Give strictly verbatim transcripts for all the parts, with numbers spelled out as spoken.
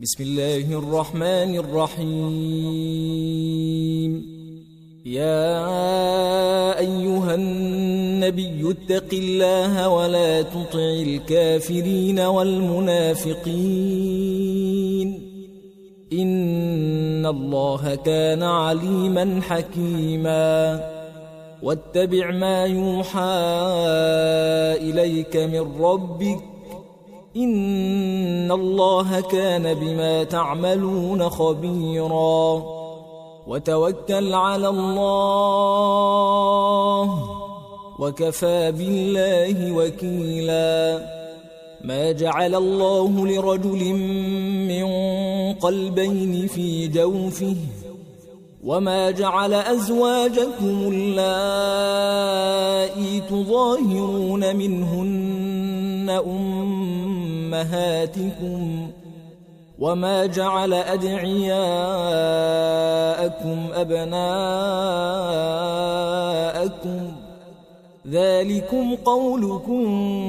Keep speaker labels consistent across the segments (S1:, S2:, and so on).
S1: بسم الله الرحمن الرحيم. يا أيها النبي اتق الله ولا تطع الكافرين والمنافقين إن الله كان عليما حكيما. واتبع ما يوحى إليك من ربك إن الله كان بما تعملون خبيرا. وتوكل على الله وكفى بالله وكيلا. ما جعل الله لرجل من قلبين في جوفه وما جعل أزواجكم اللائي تظاهرون منهن أمهاتكم وما جعل أدعياءكم أبناءكم ذلكم قولكم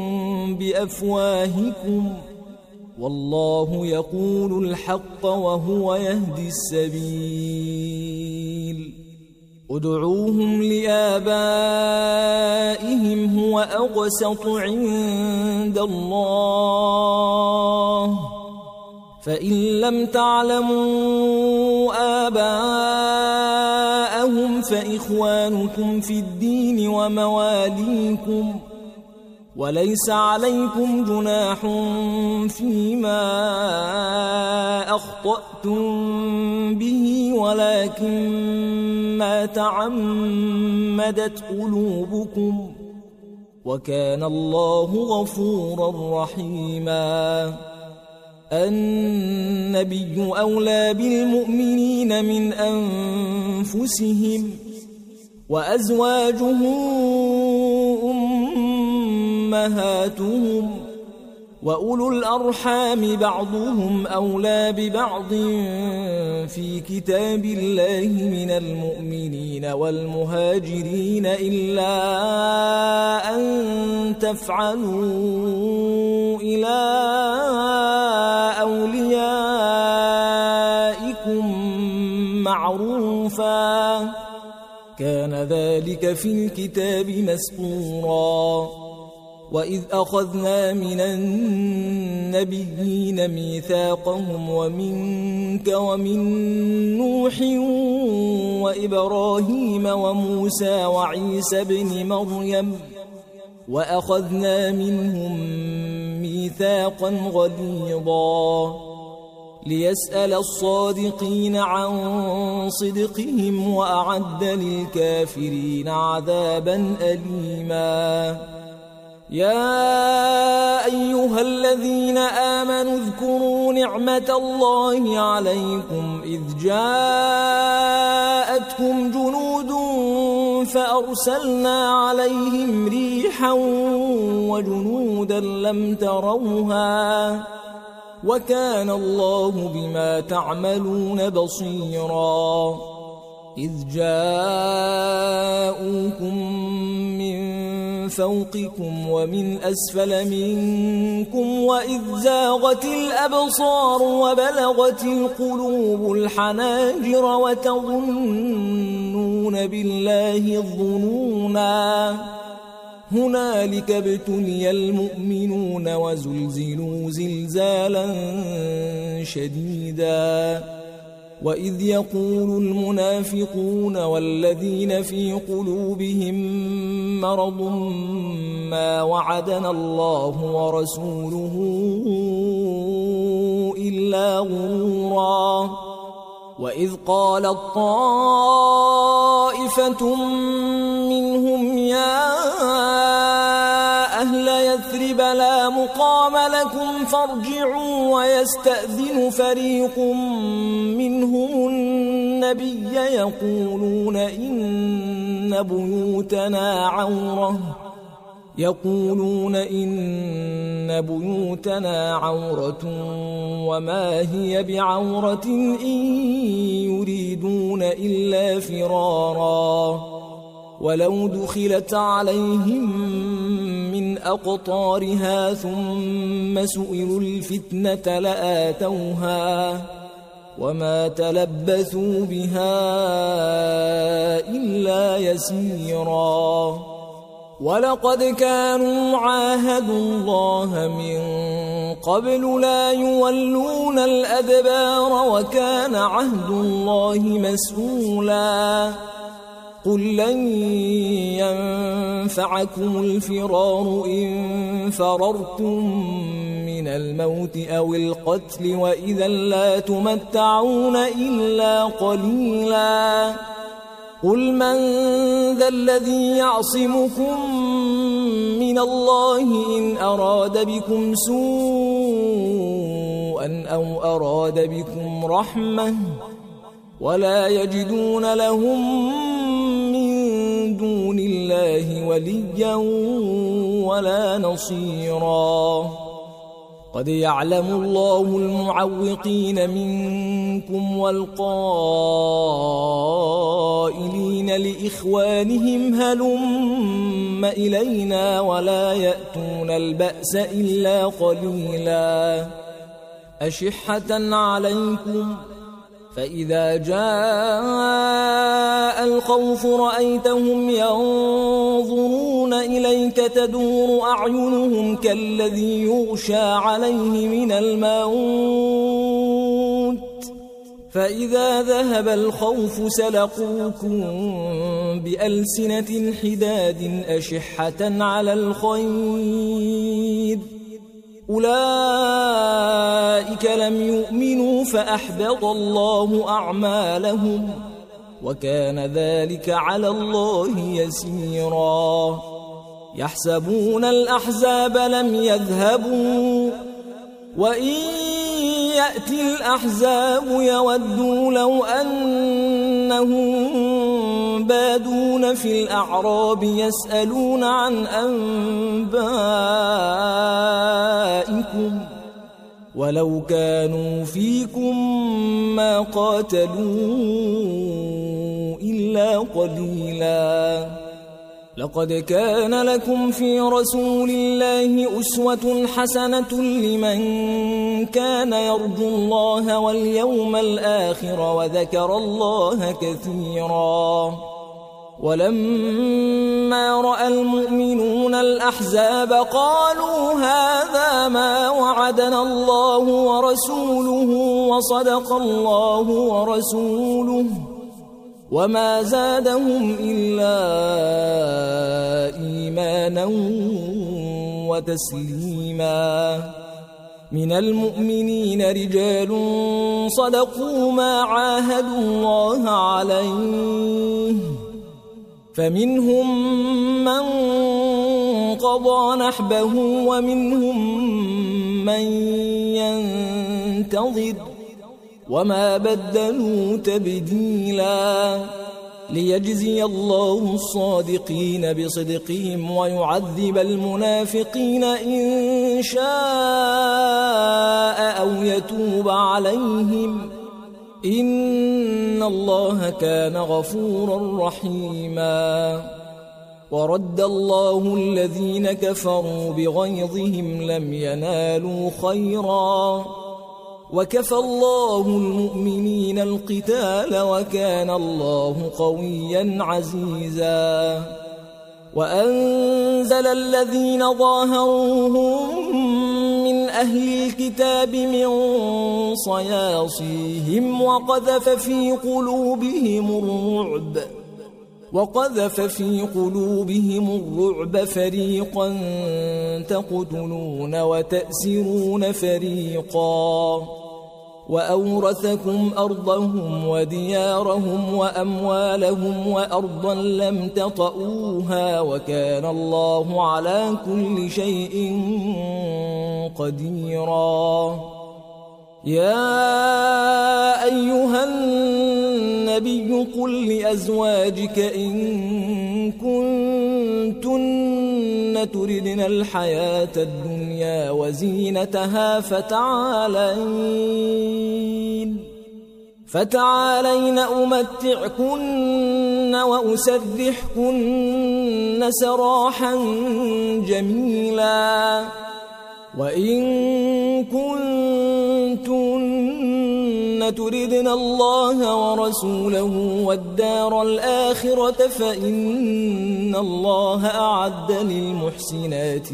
S1: بأفواهكم والله يقول الحق وهو يهدي السبيل. ادعوهم لآبائهم هو أقسط عند الله فإن لم تعلموا آباءهم فإخوانكم في الدين ومواليكم وليس عليكم جناح فيما أخطأتم به ولكن ما تعمدت قلوبكم وكان الله غفورا رحيما. النبي أولى بالمؤمنين من أنفسهم وأزواجه أمهاتهم وأولو الأرحام بعضهم أولى ببعض في كتاب الله من المؤمنين والمهاجرين إلا أن تفعلوا إلى أوليائكم معروفا كان ذلك في الكتاب مسطورا. وإذ أخذنا من النبيين ميثاقهم ومنك ومن نوح وإبراهيم وموسى وعيسى ابن مريم وأخذنا منهم ميثاقا غليظا ليسأل الصادقين عن صدقهم وأعد للكافرين عذابا أليما. يا أيها الذين آمنوا اذكروا نعمة الله عليكم إذ جاءتكم جنود فأرسلنا عليهم ريحا وجنودا لم تروها وكان الله بما تعملون بصيرا. إذ جاءوكم من فوقكم ومن أسفل منكم وإذ زاغت الأبصار وبلغت القلوب الحناجر وتظنون بالله الظنونا هنالك ابتلي المؤمنون وزلزلوا زلزالا شديدا. وإذ يقول المنافقون والذين في قلوبهم مرض ما وعدنا الله ورسوله إلا غرورا. وإذ قالت طائفة منهم يا أهل يثرب لا مقام لكم فارجعوا ويستأذن فريق منهم النبي يقولون إن بيوتنا عورة يقولون إن بيوتنا عورة وما هي بعورة إن يريدون إلا فرارا ولو دخلت عليهم من من أقطارها ثم سئلوا الفتنة لآتوها وما تلبثوا بها إلا يسيرا ولقد كانوا عاهدوا الله من قبل لا يولون الأدبار وكان عهد الله مسؤولا قل لن ينفعكم الفرار إن فررتم من الموت أو القتل وإذا لا تمتعون إلا قليلا قل من ذا الذي يعصمكم من الله إن أراد بكم سوءا أو أراد بكم رحمة ولا يجدون لهم من دون الله وليا ولا نصيرا قد يعلم الله المعوقين منكم والقائلين لإخوانهم هلم إلينا ولا يأتون البأس إلا قليلا أشحة عليكم فإذا جاء الخوف رأيتهم ينظرون إليك تدور أعينهم كالذي يغشى عليه من الموت فإذا ذهب الخوف سلقوكم بألسنة حداد أشحة على الخير أولئك لم يؤمنوا فأحبط الله أعمالهم وكان ذلك على الله يسيرا يحسبون الأحزاب لم يذهبوا وإن يأتي الأحزاب يودوا لو أنهم بادون في الأعراب يسألون عن أنبائكم ولو كانوا فيكم ما قاتلوا إلا قليلا لقد كان لكم في رسول الله أسوة حسنة لمن كان يرجو الله واليوم الآخر وذكر الله كثيرا ولما رأى المؤمنون الأحزاب قالوا هذا ما وعدنا الله ورسوله وصدق الله ورسوله وما زادهم إلا إيمانا وتسليما من المؤمنين رجال صدقوا ما عاهدوا الله عليه فمنهم من قضى نحبه ومنهم من ينتظر وما بدلوا تبديلا ليجزي الله الصادقين بصدقهم ويعذب المنافقين إن شاء أو يتوب عليهم إن الله كان غفورا رحيما ورد الله الذين كفروا بغيظهم لم ينالوا خيرا وكفى الله المؤمنين القتال وكان الله قويا عزيزا وأنزل الذين ظاهروهم من أهل الكتاب من صياصيهم وقذف في قلوبهم الرعب وقذف في قلوبهم الرعب فريقا تقتلون وتأسرون فريقا وأورثكم أرضهم وديارهم وأموالهم وأرضا لم تطئوها وكان الله على كل شيء قديرا يا أيها النبي قل لأزواجك إن كنتن تردن الحياة الدنيا وزينتها فتعالين فتعالين أمتعكن وأسرحكن سراحا جميلا وإن كنتن تردن الله ورسوله والدار الآخرة فإن الله أعد للمحسنات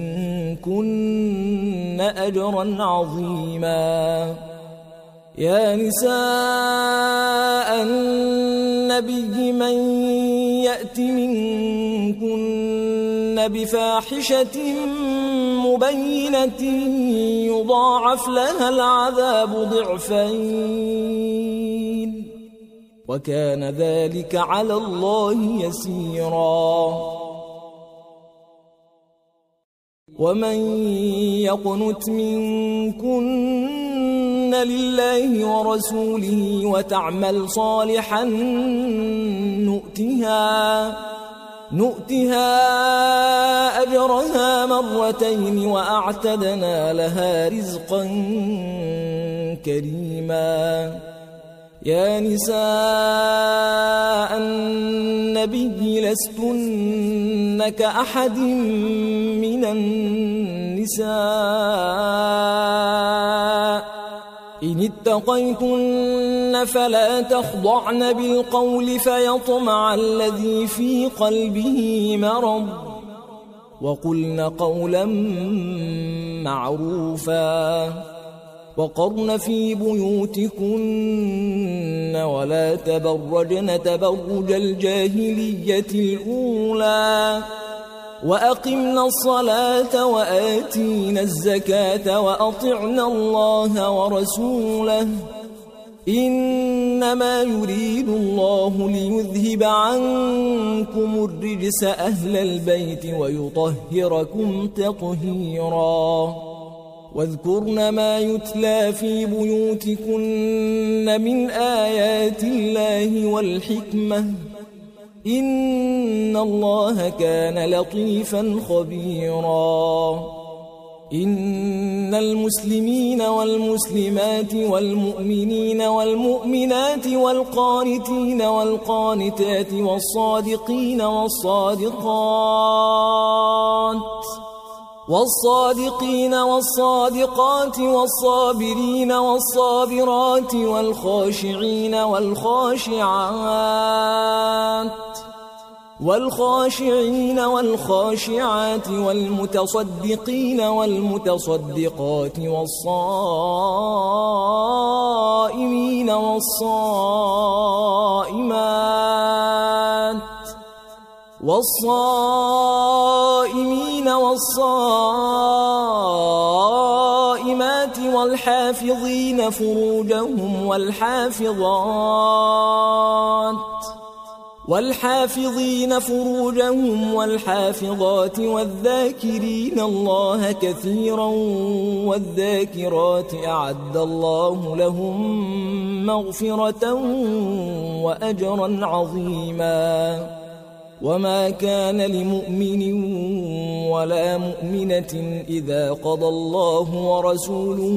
S1: منكن أجرا عظيما. يا نساء النبي من يأت منكن بفاحشة مبينة يضاعف لها العذاب ضعفين وكان ذلك على الله يسيرا. ومن يقنت منكن لله ورسوله وتعمل صالحا نؤتها نؤتها أجرها مرتين وأعتدنا لها رزقا كريما. يا نساء النبي لستن كأحد من النساء إن اتقيتن فلا تخضعن بالقول فيطمع الذي في قلبه مرض وقلن قولا معروفا وقرن في بيوتكن ولا تبرجن تبرج الجاهلية الأولى وأقمنا الصلاة وآتينا الزكاة وأطعنا الله ورسوله إنما يريد الله ليذهب عنكم الرجس أهل البيت ويطهركم تطهيرا. واذكرن ما يتلى في بيوتكن من آيات الله والحكمة إن الله كان لطيفا خبيرا. إن المسلمين والمسلمات والمؤمنين والمؤمنات والقانتين والقانتات والصادقين والصادقات والصادقين والصادقات والصابرين والصابرات والخاشعين والخاشعات والخاشعين والخاشعات والمتصدقين والمتصدقات والصائمين والصائمات والصائمين والصائمات والحافظين فروجهم والحافظات والحافظين فروجهم والحافظات والذاكرين الله كثيرا والذاكرات أعد الله لهم مغفرة وأجرا عظيما. وما كان لمؤمن ولا مؤمنة إذا قضى الله ورسوله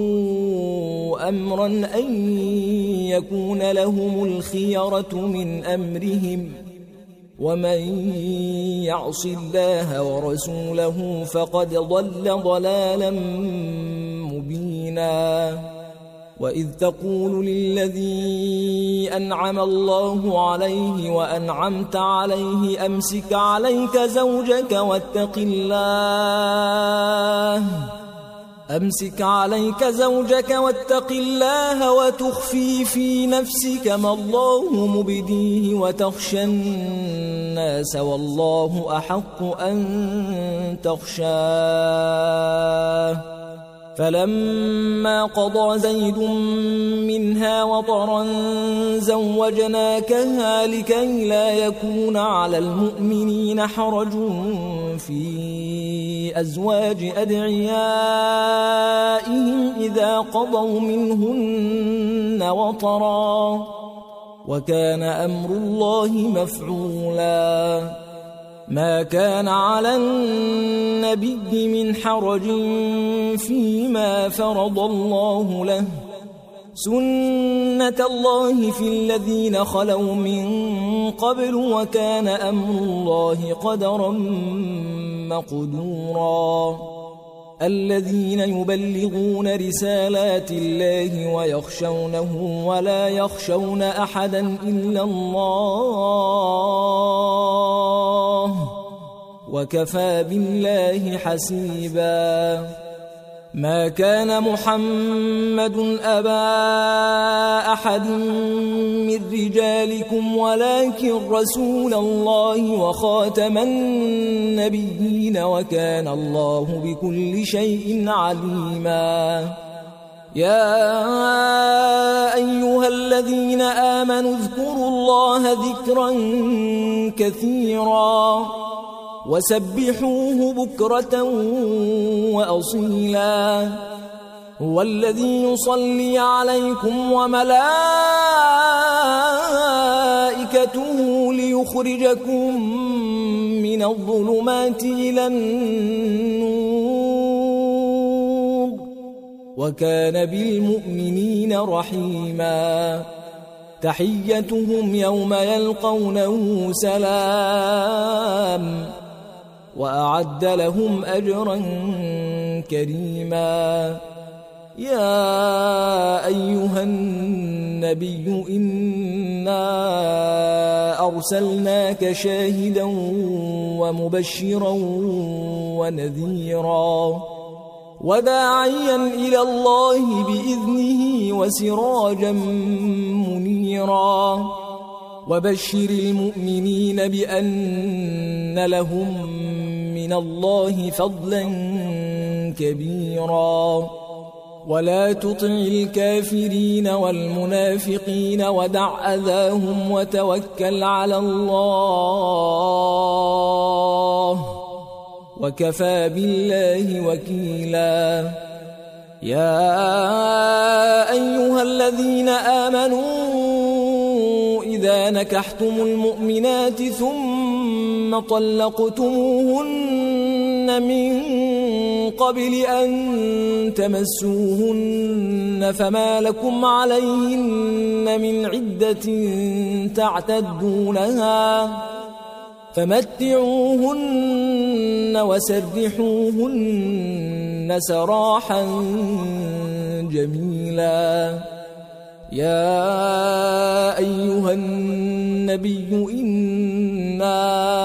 S1: أمرا أن يكون لهم الخيرة من أمرهم ومن يعص الله ورسوله فقد ضل ضلالا مبينا. وإذ تقول للذي أنعم الله عليه وأنعمت عليه أمسك عليك زوجك واتق الله أمسك عليك زوجك واتق الله وتخفي في نفسك ما الله مبديه وتخشى الناس والله أحق أن تخشاه. فلما قضى زيد منها وطرا زوجناكها لكي لا يكون على المؤمنين حرج في أزواج أدعيائهم إذا قضوا منهن وطرا وكان أمر الله مفعولا. ما كان على النبي من حرج فيما فرض الله له سنة الله في الذين خلوا من قبل وكان أمر الله قدرا مقدورا الذين يبلغون رسالات الله ويخشونه ولا يخشون أحدا إلا الله وكفى بالله حسيبا ما كان محمد أبا أحد من رجالكم ولكن رسول الله وخاتم النبيين وكان الله بكل شيء عليما يا أيها الذين آمنوا اذكروا الله ذكرا كثيرا وسبحوه بكرة وأصيلا هو الذي يصلي عليكم وملائكته ليخرجكم من الظلمات إلى النور وكان بالمؤمنين رحيما تحيتهم يوم يلقونه سلام وأعد لهم أجرا كريما يا أيها النبي إنا أرسلناك شاهدا ومبشرا ونذيرا وداعيا إلى الله بإذنه وسراجا منيرا وبشر المؤمنين بأن لهم من الله فضلا كبيرا ولا تطع الكافرين والمنافقين ودع أذاهم وتوكل على الله وكفى بالله وكيلا يا أيها الذين آمنوا إذا نكحتم المؤمنات ثم طلقتموهن من قبل أن تمسوهن فما لكم عليهن من عدة تعتدونها فمتعوهن وسرحوهن سراحا جميلا يا أيها النبي إنا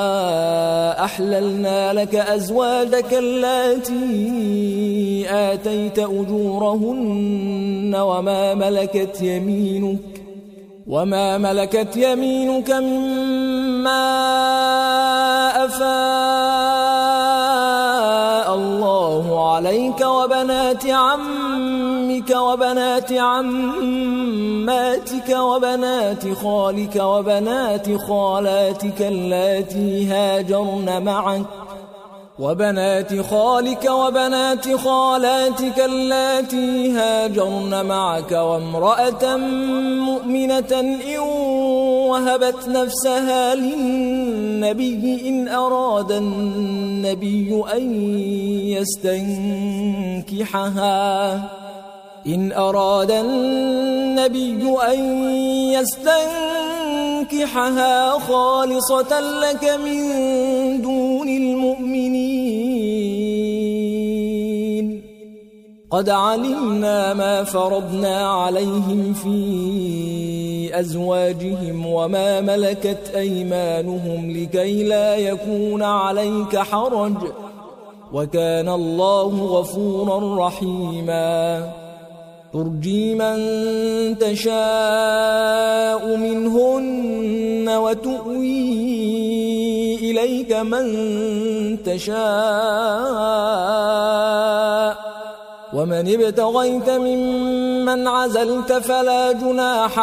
S1: أحللنا لك أزواجك اللاتي آتيت أجورهن وما ملكت يمينك وما ملكت يمينك مما أفاء الله عليك وبنات عمك وبنات عماتك وبنات خالك وبنات خالاتك اللاتي هاجرن معك وبنات خالك وبنات خالاتك اللاتي هاجرن معك وامرأة مؤمنة إن وهبت نفسها للنبي إن أراد النبي أن يستنكحها إن أراد النبي أن يستنكحها خالصة لك من دون المؤمنين قد علمنا ما فرضنا عليهم في أزواجهم وما ملكت أيمانهم لكي لا يكون عليك حرج وكان الله غفورا رحيما ترجي من تشاء منهن وتؤوي إليك من تشاء ومن ابتغيت ممن عزلت فلا جناح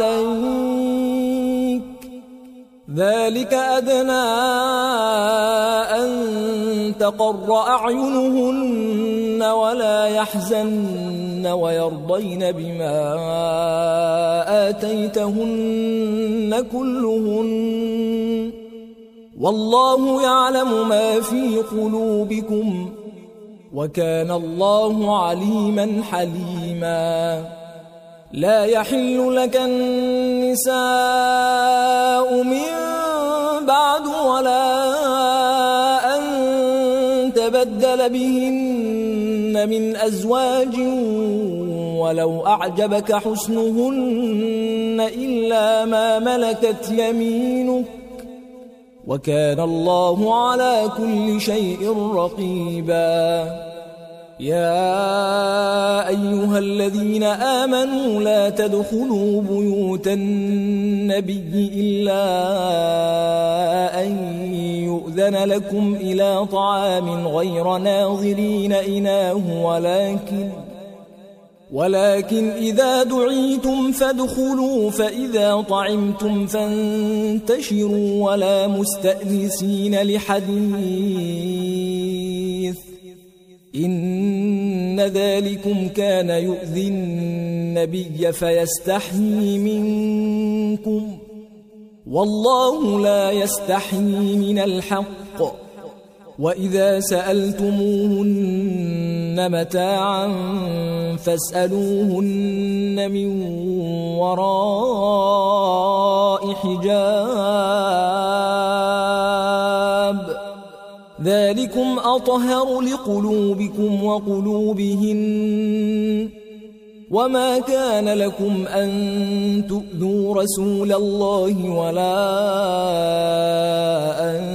S1: عليك ذلك أدنى أن تقر أعينهن ولا يحزن ويرضين بما آتيتهن كلهن والله يعلم ما في قلوبكم وكان الله عليما حليما لا يحل لك النساء من بعد ولا أن تبدل بهن من أزواج ولو أعجبك حسنهن إلا ما ملكت يمينك وكان الله على كل شيء رقيبا يا أيها الذين آمنوا لا تدخلوا بيوت النبي إلا أن يؤذن لكم إلى طعام غير ناظرين إناه ولكن ولكن إذا دعيتم فادخلوا فإذا طعمتم فانتشروا ولا مستأنسين لحديث إن ذلكم كان يؤذي النبي فيستحيي منكم والله لا يستحيي من الحق وإذا سألتموهن متاعا فاسألوهن من وراء حجاب ذلكم أطهر لقلوبكم وقلوبهن وما كان لكم أن تؤذوا رسول الله ولا أن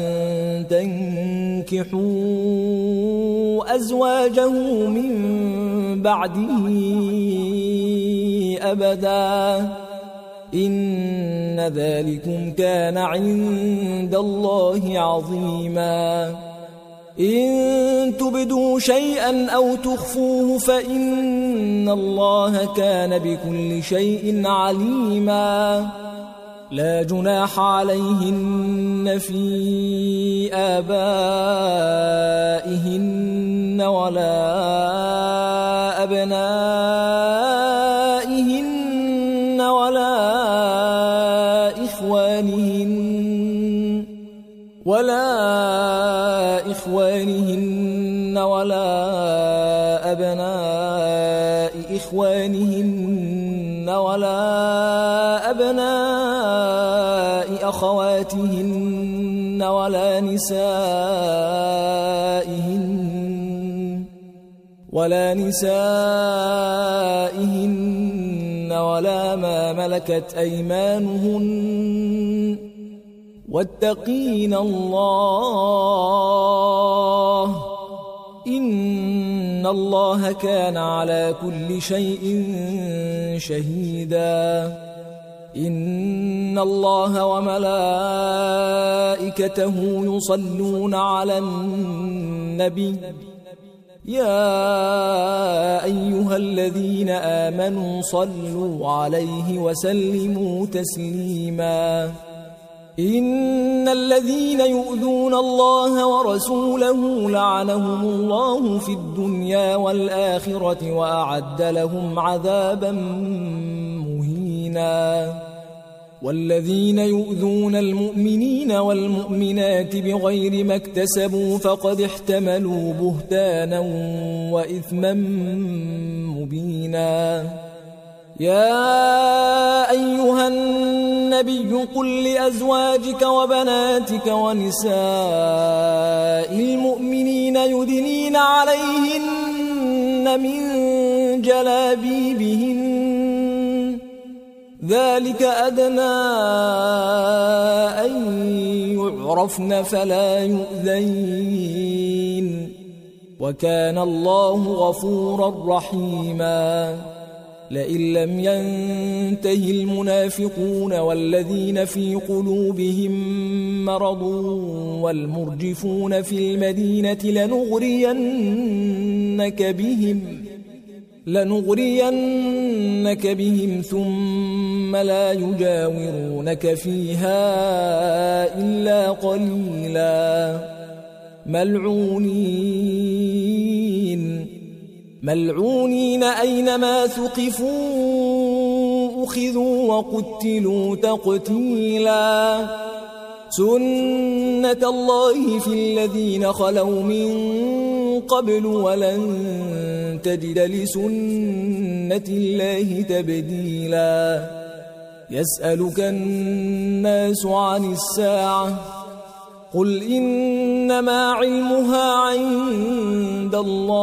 S1: تنكحوا أزواجه من بعده أبدا إن ذلكم كان عند الله عظيما إن تبدوا شيئا أو تخفوه فإن الله كان بكل شيء عليما لا جناح عليهن في آبائهن ولا أبنائهن ولا إخوانهن ولا إخوانهن ولا أبناء إخوانهن ولا أبناء أخواتهن ولا نسائهن ولا نسائهن ولا ما ملكت أيمانهن واتقين الله إن الله كان على كل شيء شهيدا إن الله وملائكته يصلون على النبي يا أيها الذين آمنوا صلوا عليه وسلموا تسليما إن الذين يؤذون الله ورسوله لعنهم الله في الدنيا والآخرة وأعد لهم عذابا مهينا والذين يؤذون المؤمنين والمؤمنات بغير ما اكتسبوا فقد احتملوا بهتانا وإثما مبينا يا أيها النبي قل لأزواجك وبناتك ونساء المؤمنين يدنين عليهن من جلابيبهن ذلك أدنى أن يعرفن فلا يؤذين وكان الله غفورا رحيما لئن لم ينته المنافقون والذين في قلوبهم مرض والمرجفون في المدينة لنغرينك بهم لنغرينك بهم ثم لا يجاورونك فيها إلا قليلا ملعونين ملعونين أينما ثقفوا أخذوا وقتلوا تقتيلا سنة الله في الذين خلوا من قبل ولن تجد لسنة الله تبديلا يسألك الناس عن الساعة قل إنما علمها عند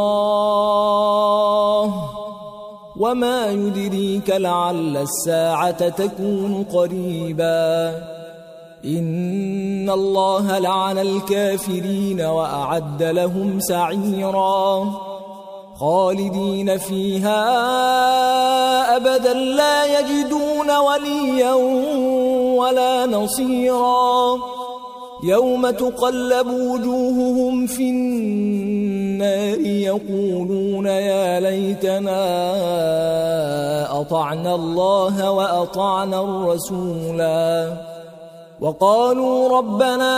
S1: الله وما يدريك لعل الساعة تكون قريبا إن الله لعن الكافرين وأعد لهم سعيرا خالدين فيها أبدا لا يجدون وليا ولا نصيرا يوم تقلب وجوههم في النار يقولون يا ليتنا أطعنا الله وأطعنا الرسولا وقالوا ربنا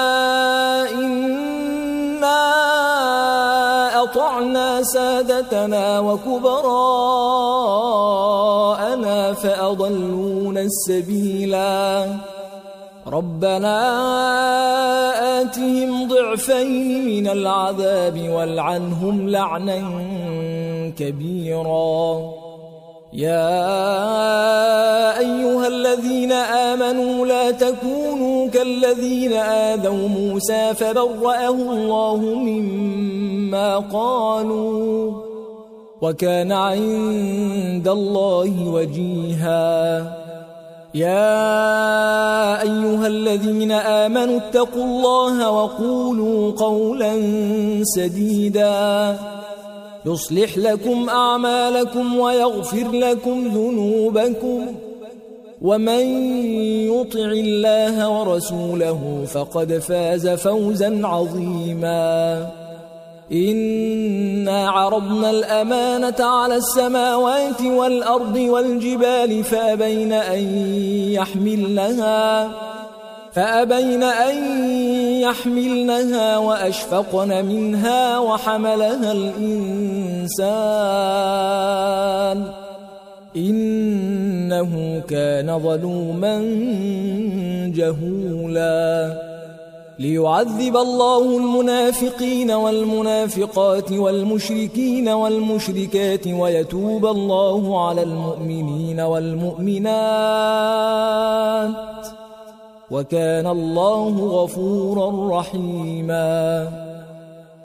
S1: إنا أطعنا سادتنا وكبراءنا فأضلونا السبيلا ربنا آتهم ضعفين من العذاب والعنهم لعنا كبيرا يا أيها الذين آمنوا لا تكونوا كالذين آذوا موسى فبرأه الله مما قالوا وكان عند الله وجيها يا أيها الذين آمنوا اتقوا الله وقولوا قولا سديدا يصلح لكم أعمالكم ويغفر لكم ذنوبكم ومن يطع الله ورسوله فقد فاز فوزا عظيما إنا عرضنا الأمانة على السماوات والأرض والجبال فأبين أن يحملنها فأبين أن يحملنها وأشفقن منها وحملها الإنسان إنه كان ظلوما جهولا ليعذب الله المنافقين والمنافقات والمشركين والمشركات ويتوب الله على المؤمنين والمؤمنات وكان الله غفورا رحيما